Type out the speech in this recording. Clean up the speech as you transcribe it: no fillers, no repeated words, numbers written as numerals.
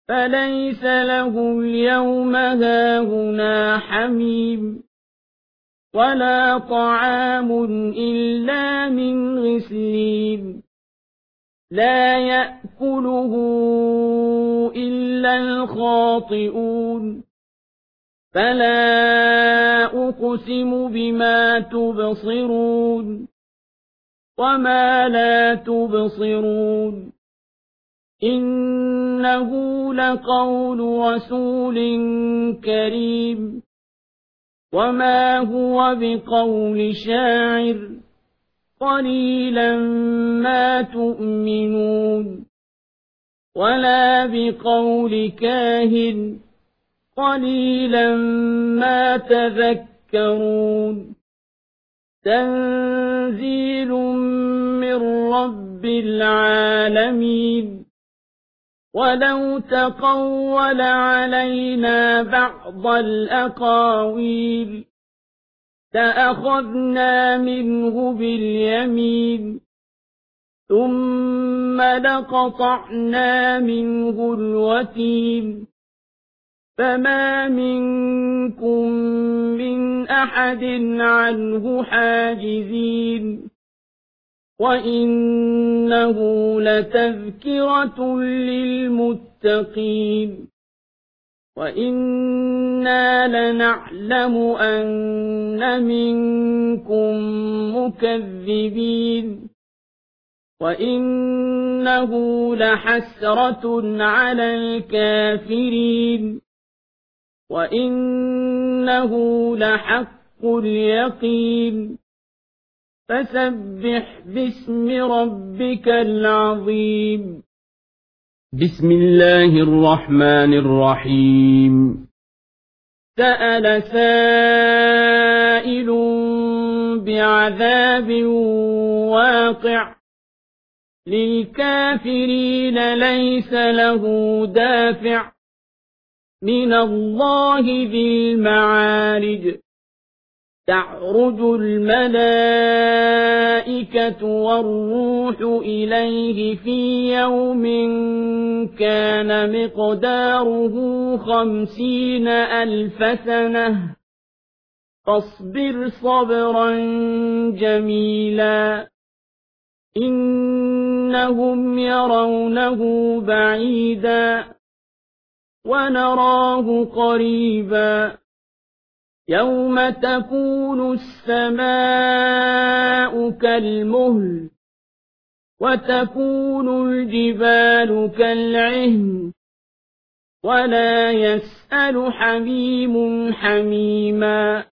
فليس له اليوم هاهنا حميم ولا طعام إلا من غسلين لا يأكله إلا الخاطئون فلا أقسم بما تبصرون وما لا تبصرون إنه لقول رسول كريم وما هو بقول شاعر قليلا ما تؤمنون ولا بقول كاهن قليلا ما تذكرون تنزيل من رب العالمين ولو تقول علينا بعض الأقاويل لأخذنا منه باليمين ثم لقطعنا منه الوتين فما منكم من أحد عنه حاجزين وإنه لتذكرة للمتقين وإنا لنعلم أن منكم مكذبين وإنه لحسرة على الكافرين وإنه لحق اليقين فسبح باسم ربك العظيم بسم الله الرحمن الرحيم سأل سائل بعذاب واقع للكافرين ليس له دافع من الله ذي المعارج تعرج الملائكة والروح إليه في يوم كان مقداره 50,000 سنة فاصبر صبرا جميلا إنهم يرونه بعيدا ونراه قريبا يوم تكون السماء كالمهل وتكون الجبال كالعهن ولا يسأل حميم حميما